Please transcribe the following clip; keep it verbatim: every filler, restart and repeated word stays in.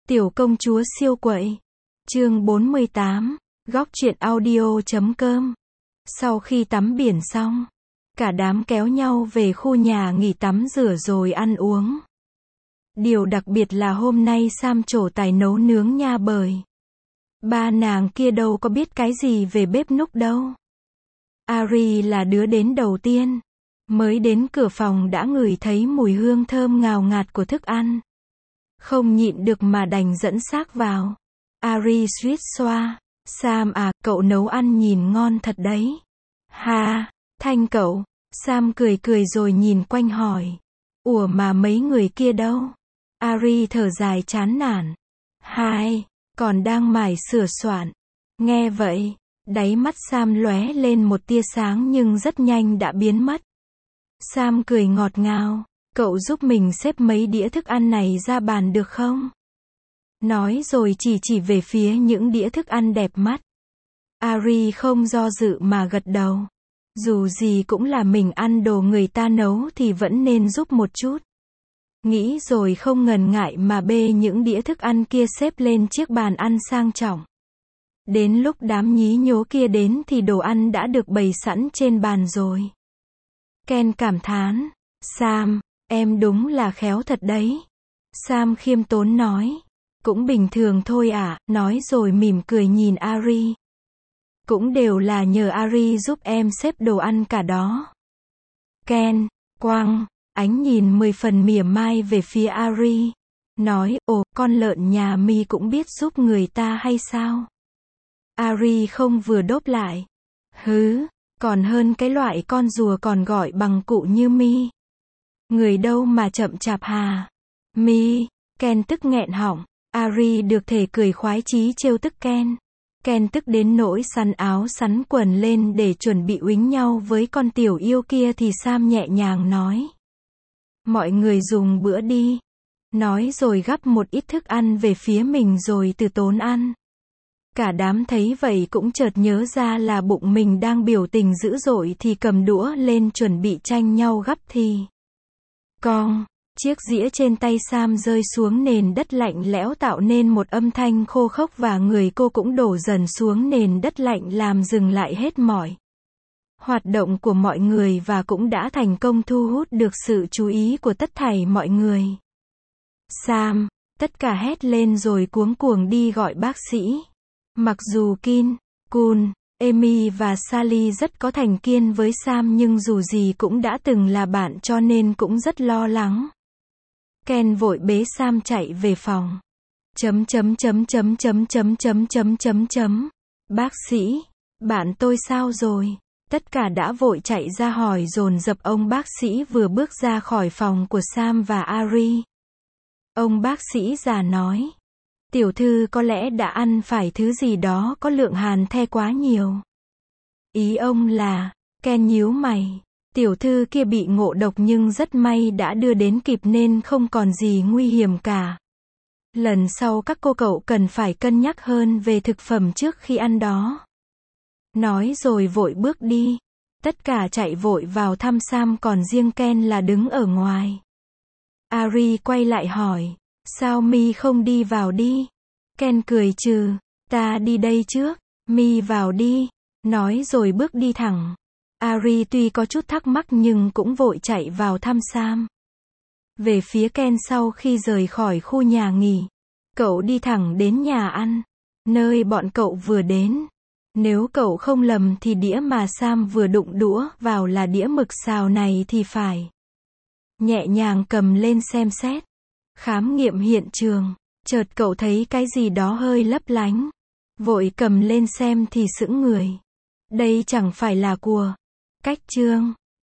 Tiểu công chúa siêu quậy. Chương bốn mươi tám, góc truyện audio chấm com. Sau khi tắm biển xong, cả đám kéo nhau về khu nhà nghỉ tắm rửa rồi ăn uống. Điều đặc biệt là hôm nay Sam trổ tài nấu nướng nha bời. Ba nàng kia đâu có biết cái gì về bếp núc đâu. Ari là đứa đến đầu tiên. Mới đến cửa phòng đã ngửi thấy mùi hương thơm ngào ngạt của thức ăn. Không nhịn được mà đành dẫn xác vào. Ari suýt xoa. Sam à, cậu nấu ăn nhìn ngon thật đấy. Ha, Thanh cậu. Sam cười cười rồi nhìn quanh hỏi. Ủa mà mấy người kia đâu? Ari thở dài chán nản. Hai, còn đang mải sửa soạn. Nghe vậy, đáy mắt Sam lóe lên một tia sáng nhưng rất nhanh đã biến mất. Sam cười ngọt ngào. Cậu giúp mình xếp mấy đĩa thức ăn này ra bàn được không? Nói rồi chỉ chỉ về phía những đĩa thức ăn đẹp mắt. Ari không do dự mà gật đầu. Dù gì cũng là mình ăn đồ người ta nấu thì vẫn nên giúp một chút. Nghĩ rồi không ngần ngại mà bê những đĩa thức ăn kia xếp lên chiếc bàn ăn sang trọng. Đến lúc đám nhí nhố kia đến thì đồ ăn đã được bày sẵn trên bàn rồi. Ken cảm thán. Sam, em đúng là khéo thật đấy. Sam khiêm tốn nói. Cũng bình thường thôi ạ, à, nói rồi mỉm cười nhìn Ari. Cũng đều là nhờ Ari giúp em xếp đồ ăn cả đó. Ken, quăng, ánh nhìn mười phần mỉa mai về phía Ari. Nói, ồ, con lợn nhà mi cũng biết giúp người ta hay sao? Ari không vừa đốp lại. Hứ, còn hơn cái loại con rùa còn gọi bằng cụ như mi. Người đâu mà chậm chạp hà. Mi, Ken tức nghẹn họng. Ari được thể cười khoái chí trêu tức Ken. Ken tức đến nỗi sắn áo sắn quần lên để chuẩn bị uýnh nhau với con tiểu yêu kia thì Sam nhẹ nhàng nói. Mọi người dùng bữa đi. Nói rồi gắp một ít thức ăn về phía mình rồi từ tốn ăn. Cả đám thấy vậy cũng chợt nhớ ra là bụng mình đang biểu tình dữ dội thì cầm đũa lên chuẩn bị tranh nhau gắp thì. Cong, chiếc dĩa trên tay Sam rơi xuống nền đất lạnh lẽo tạo nên một âm thanh khô khốc và người cô cũng đổ dần xuống nền đất lạnh làm dừng lại hết mọi hoạt động của mọi người và cũng đã thành công thu hút được sự chú ý của tất thảy mọi người. Sam, tất cả hét lên rồi cuống cuồng đi gọi bác sĩ. Mặc dù Kin, Kun, Amy và Sally rất có thành kiến với Sam nhưng dù gì cũng đã từng là bạn cho nên cũng rất lo lắng. Ken vội bế Sam chạy về phòng. Chấm chấm chấm chấm chấm chấm chấm chấm chấm chấm. Bác sĩ, bạn tôi sao rồi? Tất cả đã vội chạy ra hỏi dồn dập ông bác sĩ vừa bước ra khỏi phòng của Sam và Ari. Ông bác sĩ già nói. Tiểu thư có lẽ đã ăn phải thứ gì đó có lượng hàn the quá nhiều. Ý ông là, Ken nhíu mày. Tiểu thư kia bị ngộ độc nhưng rất may đã đưa đến kịp nên không còn gì nguy hiểm cả. Lần sau các cô cậu cần phải cân nhắc hơn về thực phẩm trước khi ăn đó. Nói rồi vội bước đi. Tất cả chạy vội vào thăm Sam còn riêng Ken là đứng ở ngoài. Ari quay lại hỏi. Sao mi không đi vào đi? Ken cười trừ. Ta đi đây trước. Mi vào đi. Nói rồi bước đi thẳng. Ari tuy có chút thắc mắc nhưng cũng vội chạy vào thăm Sam. Về phía Ken sau khi rời khỏi khu nhà nghỉ. Cậu đi thẳng đến nhà ăn. Nơi bọn cậu vừa đến. Nếu cậu không lầm thì đĩa mà Sam vừa đụng đũa vào là đĩa mực xào này thì phải. Nhẹ nhàng cầm lên xem xét. Khám nghiệm hiện trường. Chợt cậu thấy cái gì đó hơi lấp lánh. Vội cầm lên xem thì sững người. Đây chẳng phải là của Cách Trương.